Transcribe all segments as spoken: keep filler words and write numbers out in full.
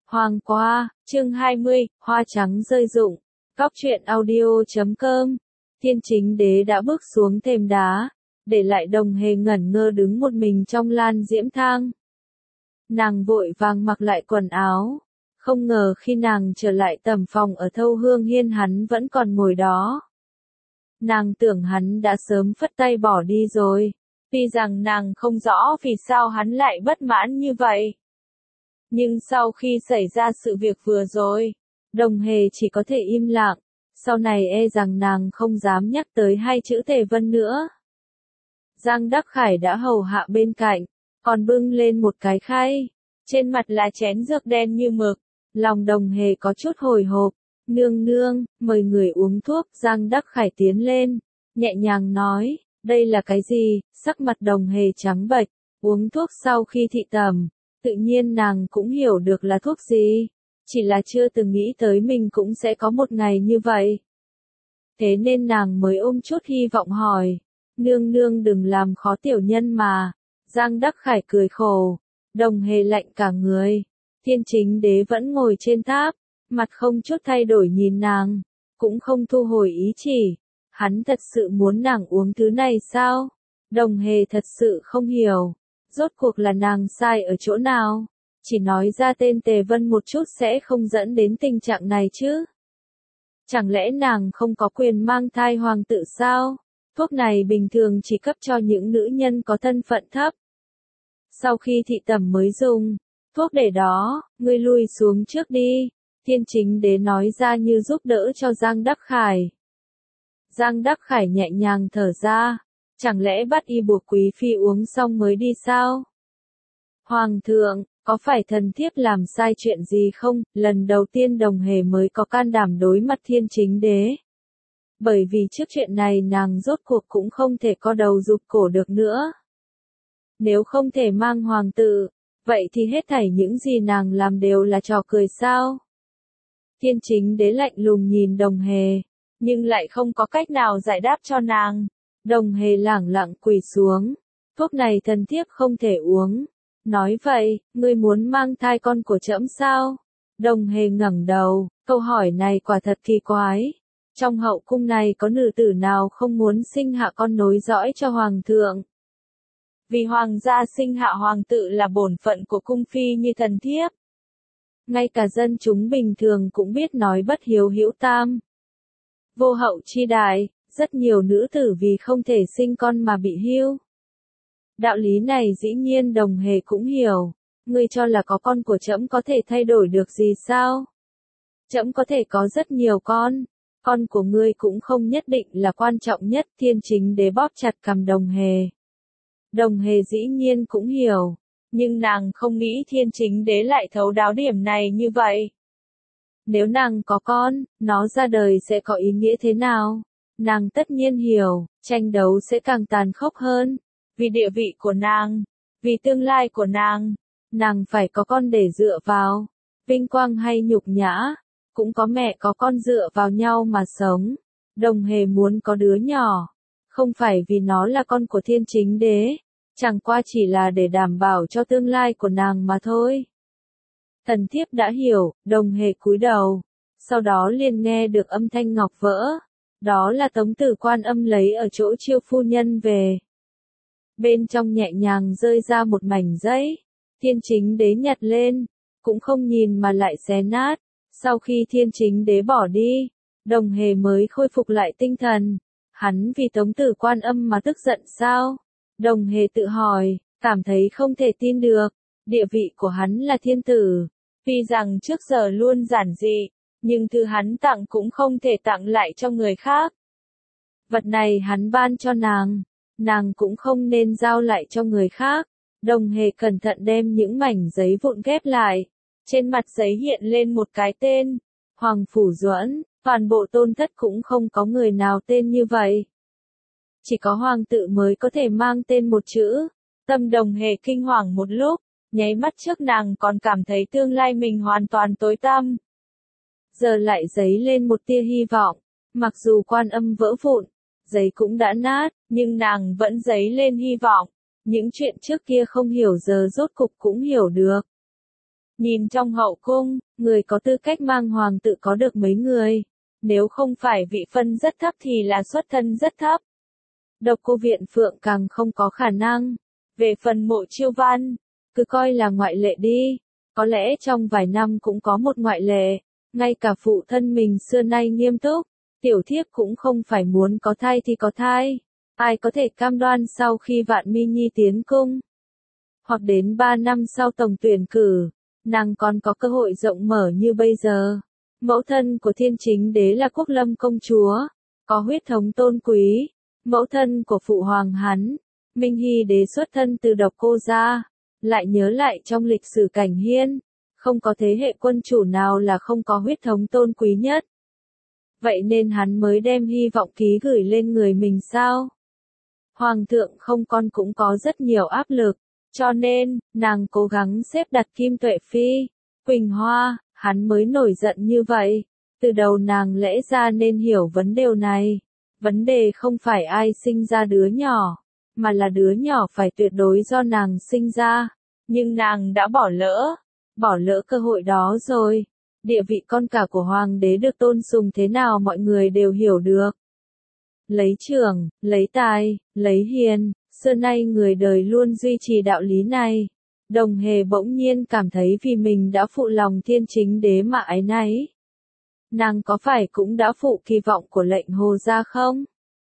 Hoàng qua, chương hai mươi, hoa trắng rơi rụng. Góc truyện audio chấm com. Thiên Chính Đế đã bước xuống thềm đá, để lại Đồng Hề ngẩn ngơ đứng một mình trong lan diễm thang. Nàng vội vàng mặc lại quần áo, không ngờ khi nàng trở lại tầm phòng ở Thâu Hương Hiên hắn vẫn còn ngồi đó. Nàng tưởng hắn đã sớm phất tay bỏ đi rồi, tuy rằng nàng không rõ vì sao hắn lại bất mãn như vậy. Nhưng sau khi xảy ra sự việc vừa rồi, Đồng Hề chỉ có thể im lặng, sau này e rằng nàng không dám nhắc tới hai chữ Tề Vân nữa. Giang Đắc Khải đã hầu hạ bên cạnh, còn bưng lên một cái khay, trên mặt là chén dược đen như mực, lòng Đồng Hề có chút hồi hộp. Nương nương, mời người uống thuốc. Giang Đắc Khải tiến lên, nhẹ nhàng nói, đây là cái gì? Sắc mặt Đồng Hề trắng bệch, uống thuốc sau khi thị tẩm, tự nhiên nàng cũng hiểu được là thuốc gì, chỉ là chưa từng nghĩ tới mình cũng sẽ có một ngày như vậy. Thế nên nàng mới ôm chút hy vọng hỏi, nương nương đừng làm khó tiểu nhân mà. Giang Đắc Khải cười khổ, Đồng Hề lạnh cả người. Thiên Chính Đế vẫn ngồi trên tháp, mặt không chút thay đổi nhìn nàng, cũng không thu hồi ý chỉ. Hắn thật sự muốn nàng uống thứ này sao? Đồng Hề thật sự không hiểu, rốt cuộc là nàng sai ở chỗ nào? Chỉ nói ra tên Tề Vân một chút sẽ không dẫn đến tình trạng này chứ? Chẳng lẽ nàng không có quyền mang thai hoàng tử sao? Thuốc này bình thường chỉ cấp cho những nữ nhân có thân phận thấp. Sau khi thị tẩm mới dùng, thuốc để đó, ngươi lui xuống trước đi. Thiên Chính Đế nói ra như giúp đỡ cho Giang Đắc Khải. Giang Đắc Khải nhẹ nhàng thở ra, chẳng lẽ bắt y buộc quý phi uống xong mới đi sao? Hoàng thượng, có phải thần thiếp làm sai chuyện gì không? Lần đầu tiên Đồng Hề mới có can đảm đối mặt Thiên Chính Đế. Bởi vì trước chuyện này nàng rốt cuộc cũng không thể co đầu rụt cổ được nữa. Nếu không thể mang hoàng tử, vậy thì hết thảy những gì nàng làm đều là trò cười sao? Thiên Chính Đế lạnh lùng nhìn Đồng Hề, nhưng lại không có cách nào giải đáp cho nàng. Đồng Hề lẳng lặng quỳ xuống, thuốc này thần thiếp không thể uống. Nói vậy, ngươi muốn mang thai con của trẫm sao? Đồng Hề ngẩng đầu, câu hỏi này quả thật kỳ quái. Trong hậu cung này có nữ tử nào không muốn sinh hạ con nối dõi cho hoàng thượng? Vì hoàng gia sinh hạ hoàng tử là bổn phận của cung phi như thần thiếp. Ngay cả dân chúng bình thường cũng biết nói bất hiếu hữu tam. Vô hậu chi đại, rất nhiều nữ tử vì không thể sinh con mà bị hưu. Đạo lý này dĩ nhiên Đồng Hề cũng hiểu. Ngươi cho là có con của trẫm có thể thay đổi được gì sao? Trẫm có thể có rất nhiều con, con của ngươi cũng không nhất định là quan trọng nhất. Thiên Chính Đế bóp chặt cằm Đồng Hề. Đồng Hề dĩ nhiên cũng hiểu, nhưng nàng không nghĩ Thiên Chính Đế lại thấu đáo điểm này như vậy. Nếu nàng có con, nó ra đời sẽ có ý nghĩa thế nào? Nàng tất nhiên hiểu, tranh đấu sẽ càng tàn khốc hơn. Vì địa vị của nàng, vì tương lai của nàng, nàng phải có con để dựa vào. Vinh quang hay nhục nhã, cũng có mẹ có con dựa vào nhau mà sống. Đồng Hề muốn có đứa nhỏ, không phải vì nó là con của Thiên Chính Đế, chẳng qua chỉ là để đảm bảo cho tương lai của nàng mà thôi. Thần thiếp đã hiểu. Đồng Hề cúi đầu, sau đó liền nghe được âm thanh ngọc vỡ. Đó là Tống Tử Quan Âm lấy ở chỗ Chiêu phu nhân về. Bên trong nhẹ nhàng rơi ra một mảnh giấy. Thiên Chính Đế nhặt lên, cũng không nhìn mà lại xé nát. Sau khi Thiên Chính Đế bỏ đi, Đồng Hề mới khôi phục lại tinh thần. Hắn vì Tống Tử Quan Âm mà tức giận sao? Đồng Hề tự hỏi, cảm thấy không thể tin được. Địa vị của hắn là thiên tử, tuy rằng trước giờ luôn giản dị, nhưng thứ hắn tặng cũng không thể tặng lại cho người khác. Vật này hắn ban cho nàng, nàng cũng không nên giao lại cho người khác. Đồng Hề cẩn thận đem những mảnh giấy vụn ghép lại. Trên mặt giấy hiện lên một cái tên, Hoàng Phủ Duẫn. Toàn bộ tôn thất cũng không có người nào tên như vậy. Chỉ có hoàng tử mới có thể mang tên một chữ. Tâm Đồng Hề kinh hoàng một lúc, nháy mắt trước nàng còn cảm thấy tương lai mình hoàn toàn tối tăm. Giờ lại dấy lên một tia hy vọng, mặc dù Quan Âm vỡ vụn, giấy cũng đã nát, nhưng nàng vẫn dấy lên hy vọng. Những chuyện trước kia không hiểu giờ rốt cục cũng hiểu được. Nhìn trong hậu cung, người có tư cách mang hoàng tự có được mấy người. Nếu không phải vị phân rất thấp thì là xuất thân rất thấp. Độc Cô Viện Phượng càng không có khả năng. Về phần Mộ Chiêu Văn, cứ coi là ngoại lệ đi. Có lẽ trong vài năm cũng có một ngoại lệ. Ngay cả phụ thân mình xưa nay nghiêm túc, tiểu thiếp cũng không phải muốn có thai thì có thai. Ai có thể cam đoan sau khi Vạn Mi Nhi tiến cung, hoặc đến ba năm sau tổng tuyển cử, nàng còn có cơ hội rộng mở như bây giờ. Mẫu thân của Thiên Chính Đế là Quốc Lâm công chúa, có huyết thống tôn quý. Mẫu thân của phụ hoàng hắn, Minh Hy Đế xuất thân từ Độc Cô gia. Lại nhớ lại trong lịch sử Cảnh Hiên, không có thế hệ quân chủ nào là không có huyết thống tôn quý nhất. Vậy nên hắn mới đem hy vọng ký gửi lên người mình sao? Hoàng thượng không con cũng có rất nhiều áp lực, cho nên, nàng cố gắng xếp đặt Kim Tuệ Phi, Quỳnh Hoa, hắn mới nổi giận như vậy. Từ đầu nàng lẽ ra nên hiểu vấn đề này. Vấn đề không phải ai sinh ra đứa nhỏ, mà là đứa nhỏ phải tuyệt đối do nàng sinh ra. Nhưng nàng đã bỏ lỡ, bỏ lỡ cơ hội đó rồi. Địa vị con cả của hoàng đế được tôn sùng thế nào mọi người đều hiểu được. Lấy trưởng, lấy tài, lấy hiền, xưa nay người đời luôn duy trì đạo lý này. Đồng Hề bỗng nhiên cảm thấy vì mình đã phụ lòng Thiên Chính Đế mà áy náy. Nàng có phải cũng đã phụ kỳ vọng của lệnh hồ gia không?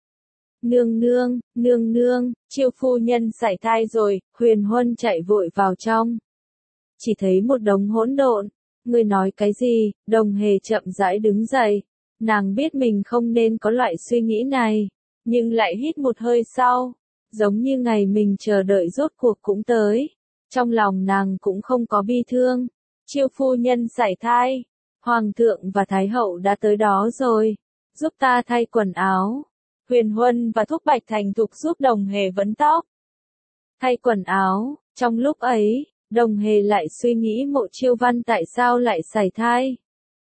Nương nương, nương nương, Chiêu phu nhân sảy thai rồi. Huyền Huân chạy vội vào trong. Chỉ thấy một đống hỗn độn. Người nói cái gì? Đồng Hề chậm rãi đứng dậy. Nàng biết mình không nên có loại suy nghĩ này, nhưng lại hít một hơi sau, giống như ngày mình chờ đợi rốt cuộc cũng tới. Trong lòng nàng cũng không có bi thương. Chiêu phu nhân sảy thai, hoàng thượng và thái hậu đã tới đó rồi, giúp ta thay quần áo. Huyền Huân và Thúc Bạch thành thục giúp Đồng Hề vấn tóc, thay quần áo. Trong lúc ấy, Đồng Hề lại suy nghĩ Mộ Chiêu Văn tại sao lại sảy thai.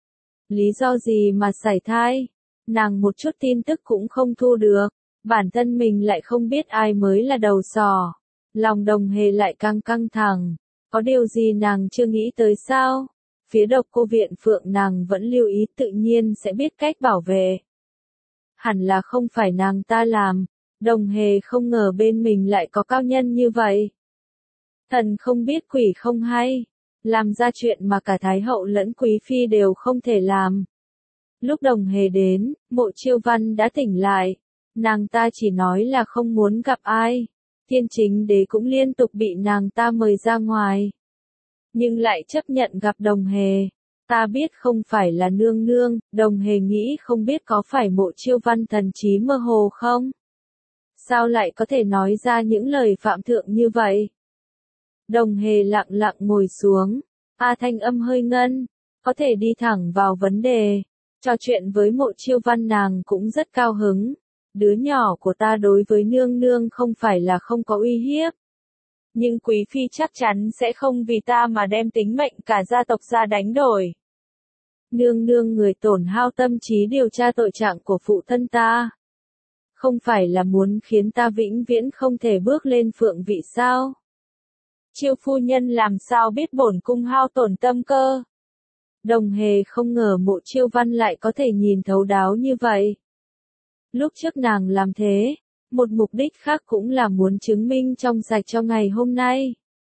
Lý do gì mà sảy thai? Nàng một chút tin tức cũng không thu được. Bản thân mình lại không biết ai mới là đầu sỏ. Lòng Đồng Hề lại căng căng thẳng. Có điều gì nàng chưa nghĩ tới sao? Phía Độc Cô Viện Phượng nàng vẫn lưu ý tự nhiên sẽ biết cách bảo vệ. Hẳn là không phải nàng ta làm. Đồng Hề không ngờ bên mình lại có cao nhân như vậy. Thần không biết quỷ không hay. Làm ra chuyện mà cả Thái hậu lẫn Quý Phi đều không thể làm. Lúc Đồng Hề đến, Mộ Chiêu Văn đã tỉnh lại. Nàng ta chỉ nói là không muốn gặp ai. Thiên Chính Đế cũng liên tục bị nàng ta mời ra ngoài. Nhưng lại chấp nhận gặp Đồng Hề. Ta biết không phải là nương nương. Đồng Hề nghĩ không biết có phải Mộ Chiêu Văn thần trí mơ hồ không? Sao lại có thể nói ra những lời phạm thượng như vậy? Đồng Hề lặng lặng ngồi xuống. A thanh âm hơi ngân. Có thể đi thẳng vào vấn đề. Trò chuyện với Mộ Chiêu Văn nàng cũng rất cao hứng. Đứa nhỏ của ta đối với nương nương không phải là không có uy hiếp. Nhưng Quý Phi chắc chắn sẽ không vì ta mà đem tính mệnh cả gia tộc ra đánh đổi. Nương nương người tổn hao tâm trí điều tra tội trạng của phụ thân ta. Không phải là muốn khiến ta vĩnh viễn không thể bước lên phượng vị sao? Chiêu phu nhân làm sao biết bổn cung hao tổn tâm cơ? Đồng Hề không ngờ Mộ Chiêu Văn lại có thể nhìn thấu đáo như vậy. Lúc trước nàng làm thế, một mục đích khác cũng là muốn chứng minh trong sạch cho ngày hôm nay.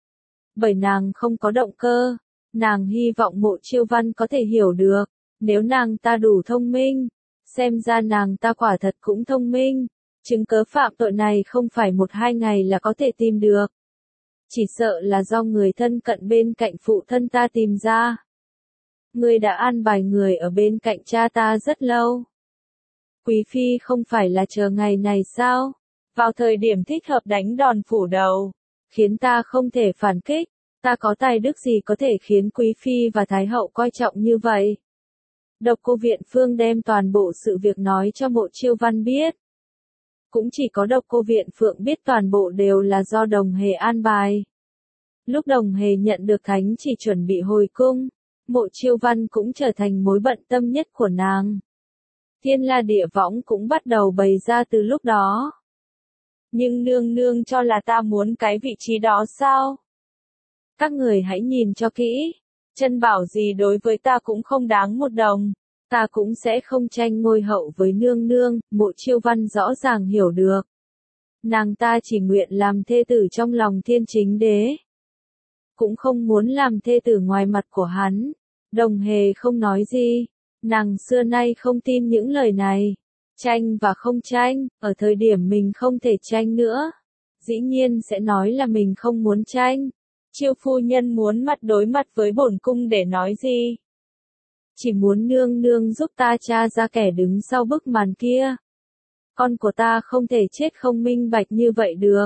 Bởi nàng không có động cơ, nàng hy vọng Mộ Chiêu Văn có thể hiểu được, nếu nàng ta đủ thông minh, xem ra nàng ta quả thật cũng thông minh, chứng cớ phạm tội này không phải một hai ngày là có thể tìm được. Chỉ sợ là do người thân cận bên cạnh phụ thân ta tìm ra. Ngươi đã an bài người ở bên cạnh cha ta rất lâu. Quý Phi không phải là chờ ngày này sao? Vào thời điểm thích hợp đánh đòn phủ đầu, khiến ta không thể phản kích. Ta có tài đức gì có thể khiến Quý Phi và Thái hậu coi trọng như vậy? Độc Cô Viện Phương đem toàn bộ sự việc nói cho Mộ Chiêu Văn biết. Cũng chỉ có Độc Cô Viện Phượng biết toàn bộ đều là do Đồng Hề an bài. Lúc Đồng Hề nhận được thánh chỉ chuẩn bị hồi cung, Mộ Chiêu Văn cũng trở thành mối bận tâm nhất của nàng. Thiên La Địa Võng cũng bắt đầu bày ra từ lúc đó. Nhưng nương nương cho là ta muốn cái vị trí đó sao? Các người hãy nhìn cho kỹ. chân bảo gì đối với ta cũng không đáng một đồng. Ta cũng sẽ không tranh ngôi hậu với nương nương, Mộ Chiêu Văn rõ ràng hiểu được. Nàng ta chỉ nguyện làm thê tử trong lòng Thiên Chính Đế. Cũng không muốn làm thê tử ngoài mặt của hắn. Đồng Hề không nói gì. Nàng xưa nay không tin những lời này. Tranh và không tranh, ở thời điểm mình không thể tranh nữa. Dĩ nhiên sẽ nói là mình không muốn tranh. Chiêu phu nhân muốn mặt đối mặt với bổn cung để nói gì? Chỉ muốn nương nương giúp ta tra ra kẻ đứng sau bức màn kia. Con của ta không thể chết không minh bạch như vậy được.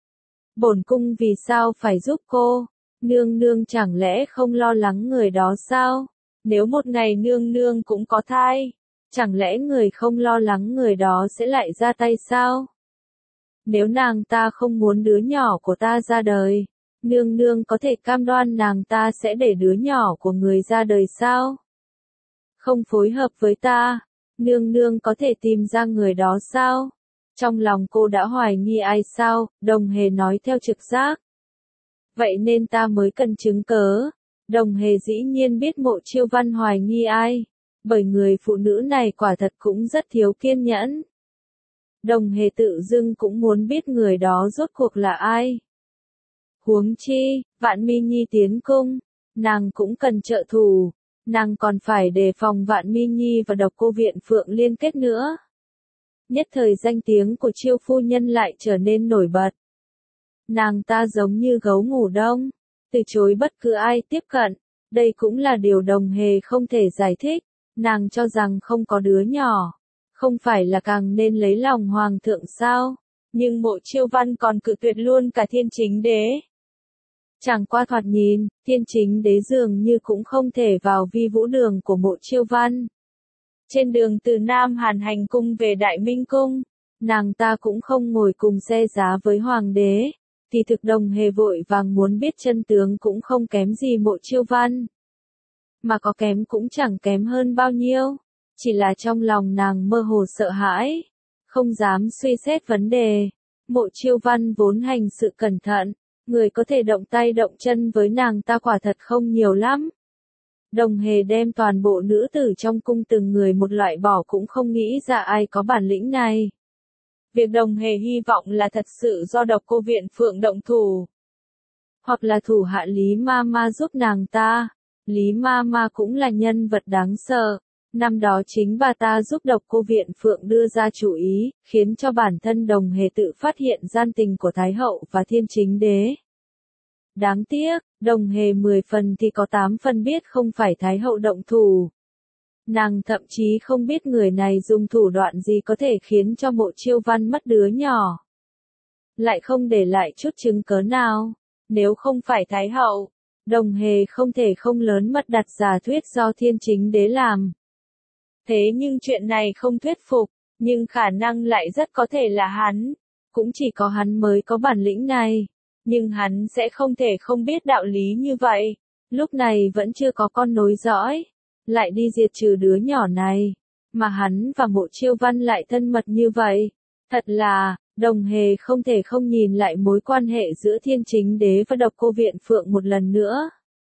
Bổn cung vì sao phải giúp cô? Nương nương chẳng lẽ không lo lắng người đó sao? Nếu một ngày nương nương cũng có thai, chẳng lẽ người không lo lắng người đó sẽ lại ra tay sao? Nếu nàng ta không muốn đứa nhỏ của ta ra đời, nương nương có thể cam đoan nàng ta sẽ để đứa nhỏ của người ra đời sao? Không phối hợp với ta, nương nương có thể tìm ra người đó sao? Trong lòng cô đã hoài nghi ai sao? Đồng Hề nói theo trực giác. Vậy nên ta mới cần chứng cớ. Đồng Hề dĩ nhiên biết Mộ Chiêu Văn hoài nghi ai, bởi người phụ nữ này quả thật cũng rất thiếu kiên nhẫn. Đồng Hề tự dưng cũng muốn biết người đó rốt cuộc là ai. Huống chi, Vạn Mi Nhi tiến cung, nàng cũng cần trợ thủ, nàng còn phải đề phòng Vạn Mi Nhi và Độc Cô Viện Phượng liên kết nữa. Nhất thời danh tiếng của Chiêu phu nhân lại trở nên nổi bật. Nàng ta giống như gấu ngủ đông, từ chối bất cứ ai tiếp cận, đây cũng là điều Đồng Hề không thể giải thích, nàng cho rằng không có đứa nhỏ, không phải là càng nên lấy lòng hoàng thượng sao, nhưng Mộ Chiêu Văn còn cự tuyệt luôn cả Thiên Chính Đế. Chẳng qua thoạt nhìn, Thiên Chính Đế dường như cũng không thể vào vi vũ đường của Mộ Chiêu Văn. Trên đường từ Nam Hàn Hành cung về Đại Minh cung, nàng ta cũng không ngồi cùng xe giá với hoàng đế. Thì thực Đồng Hề vội vàng muốn biết chân tướng cũng không kém gì Mộ Chiêu Văn. Mà có kém cũng chẳng kém hơn bao nhiêu. Chỉ là trong lòng nàng mơ hồ sợ hãi. Không dám suy xét vấn đề. Mộ Chiêu Văn vốn hành sự cẩn thận. Người có thể động tay động chân với nàng ta quả thật không nhiều lắm. Đồng Hề đem toàn bộ nữ tử trong cung từng người một loại bỏ cũng không nghĩ ra ai có bản lĩnh này. Việc Đồng Hề hy vọng là thật sự do Độc Cô Viện Phượng động thủ. Hoặc là thủ hạ Lý Ma Ma giúp nàng ta. Lý Ma Ma cũng là nhân vật đáng sợ. Năm đó chính bà ta giúp Độc Cô Viện Phượng đưa ra chủ ý, khiến cho bản thân Đồng Hề tự phát hiện gian tình của Thái Hậu và Thiên Chính Đế. Đáng tiếc, Đồng Hề mười phần thì có tám phần biết không phải Thái Hậu động thủ. Nàng thậm chí không biết người này dùng thủ đoạn gì có thể khiến cho Mộ Chiêu Văn mất đứa nhỏ. Lại không để lại chút chứng cớ nào. Nếu không phải Thái Hậu, Đồng Hề không thể không lớn mật đặt giả thuyết do Thiên Chính Đế làm. Thế nhưng chuyện này không thuyết phục, nhưng khả năng lại rất có thể là hắn. Cũng chỉ có hắn mới có bản lĩnh này. Nhưng hắn sẽ không thể không biết đạo lý như vậy. Lúc này vẫn chưa có con nối dõi. Lại đi diệt trừ đứa nhỏ này. Mà hắn và Mộ Chiêu Văn lại thân mật như vậy. Thật là, Đồng Hề không thể không nhìn lại mối quan hệ giữa Thiên Chính Đế và Độc Cô Viện Phượng một lần nữa.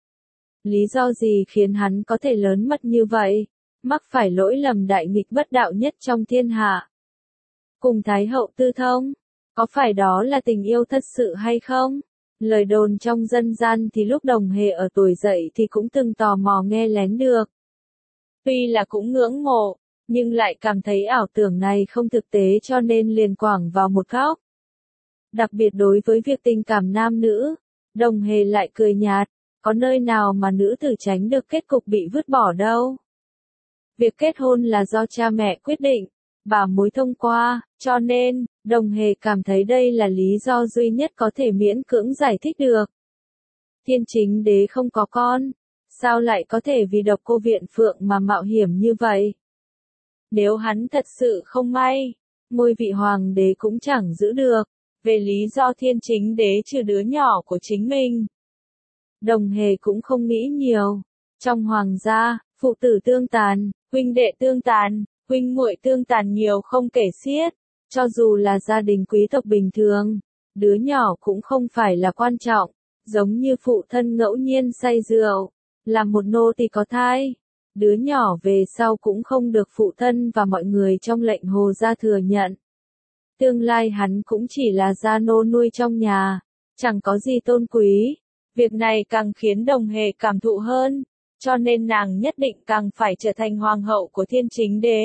Lý do gì khiến hắn có thể lớn mật như vậy? Mắc phải lỗi lầm đại nghịch bất đạo nhất trong thiên hạ. Cùng Thái Hậu tư thông, có phải đó là tình yêu thật sự hay không? Lời đồn trong dân gian thì lúc Đồng Hề ở tuổi dậy thì cũng từng tò mò nghe lén được. Tuy là cũng ngưỡng mộ, nhưng lại cảm thấy ảo tưởng này không thực tế cho nên liền quẳng vào một góc. Đặc biệt đối với việc tình cảm nam nữ, Đồng Hề lại cười nhạt, có nơi nào mà nữ tử tránh được kết cục bị vứt bỏ đâu. Việc kết hôn là do cha mẹ quyết định, bà mối thông qua, cho nên, Đồng Hề cảm thấy đây là lý do duy nhất có thể miễn cưỡng giải thích được. Thiên Chính Đế không có con, sao lại có thể vì Độc Cô Viện Phượng mà mạo hiểm như vậy? Nếu hắn thật sự không may, ngôi vị hoàng đế cũng chẳng giữ được, về lý do Thiên Chính Đế trừ đứa nhỏ của chính mình. Đồng Hề cũng không nghĩ nhiều. Trong hoàng gia, phụ tử tương tàn, huynh đệ tương tàn, huynh muội tương tàn nhiều không kể xiết. Cho dù là gia đình quý tộc bình thường, đứa nhỏ cũng không phải là quan trọng, giống như phụ thân ngẫu nhiên say rượu, làm một nô tỳ có thai. Đứa nhỏ về sau cũng không được phụ thân và mọi người trong lệnh Hồ gia thừa nhận. Tương lai hắn cũng chỉ là gia nô nuôi trong nhà, chẳng có gì tôn quý. Việc này càng khiến Đồng Hề cảm thụ hơn, cho nên nàng nhất định càng phải trở thành hoàng hậu của Thiên Chính Đế.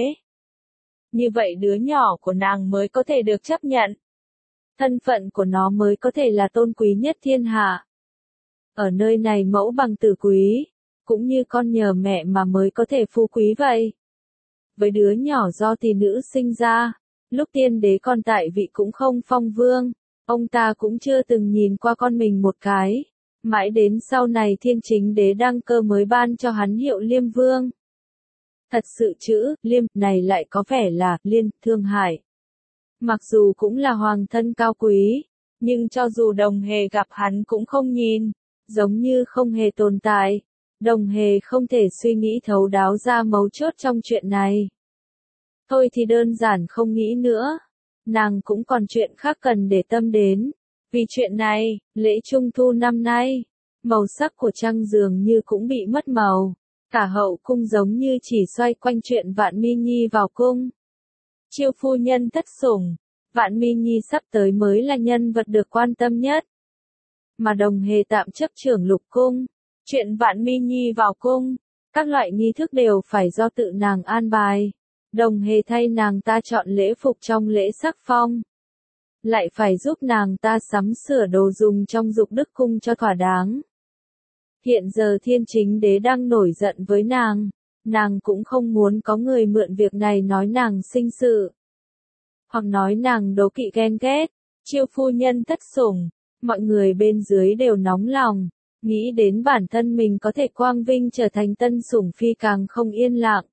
Như vậy đứa nhỏ của nàng mới có thể được chấp nhận. Thân phận của nó mới có thể là tôn quý nhất thiên hạ. Ở nơi này mẫu bằng tử quý, cũng như con nhờ mẹ mà mới có thể phú quý vậy. Với đứa nhỏ do tỷ nữ sinh ra, lúc tiên đế còn tại vị cũng không phong vương, ông ta cũng chưa từng nhìn qua con mình một cái. Mãi đến sau này Thiên Chính Đế đăng cơ mới ban cho hắn hiệu Liêm Vương. Thật sự chữ Liêm này lại có vẻ là Liên Thương Hải. Mặc dù cũng là hoàng thân cao quý, nhưng cho dù Đồng Hề gặp hắn cũng không nhìn, giống như không hề tồn tại. Đồng Hề không thể suy nghĩ thấu đáo ra mấu chốt trong chuyện này. Thôi thì đơn giản không nghĩ nữa. Nàng cũng còn chuyện khác cần để tâm đến. Vì chuyện này, lễ trung thu năm nay, màu sắc của trăng dường như cũng bị mất màu. Cả hậu cung giống như chỉ xoay quanh chuyện Vạn Mi Nhi vào cung. Chiêu phu nhân thất sủng, Vạn Mi Nhi sắp tới mới là nhân vật được quan tâm nhất. Mà Đồng Hề tạm chấp trưởng lục cung, chuyện Vạn Mi Nhi vào cung, các loại nghi thức đều phải do tự nàng an bài. Đồng Hề thay nàng ta chọn lễ phục trong lễ sắc phong. Lại phải giúp nàng ta sắm sửa đồ dùng trong dục đức cung cho thỏa đáng. Hiện giờ Thiên Chính Đế đang nổi giận với nàng, nàng cũng không muốn có người mượn việc này nói nàng sinh sự. Hoặc nói nàng đố kỵ ghen ghét, chiêu phu nhân thất sủng, mọi người bên dưới đều nóng lòng, nghĩ đến bản thân mình có thể quang vinh trở thành tân sủng phi càng không yên lặng.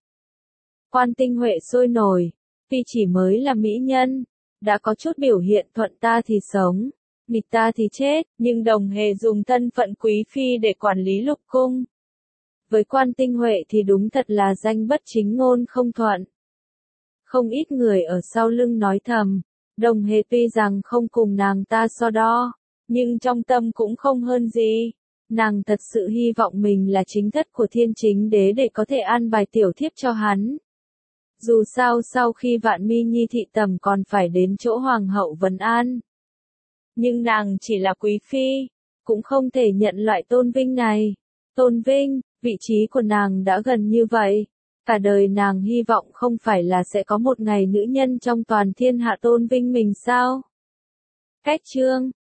Quan Tinh Huệ sôi nổi, phi chỉ mới là mỹ nhân, đã có chút biểu hiện thuận ta thì sống, nghịch ta thì chết, nhưng Đồng Hề dùng thân phận quý phi để quản lý lục cung. Với Quan Tinh Huệ thì đúng thật là danh bất chính ngôn không thuận. Không ít người ở sau lưng nói thầm, Đồng Hề tuy rằng không cùng nàng ta so đo, nhưng trong tâm cũng không hơn gì. Nàng thật sự hy vọng mình là chính thất của Thiên Chính Đế để có thể an bài tiểu thiếp cho hắn. Dù sao sau khi Vạn Mi Nhi thị tầm còn phải đến chỗ hoàng hậu vấn an. Nhưng nàng chỉ là quý phi, cũng không thể nhận loại tôn vinh này. Tôn vinh, vị trí của nàng đã gần như vậy. Cả đời nàng hy vọng không phải là sẽ có một ngày nữ nhân trong toàn thiên hạ tôn vinh mình sao? Cách chương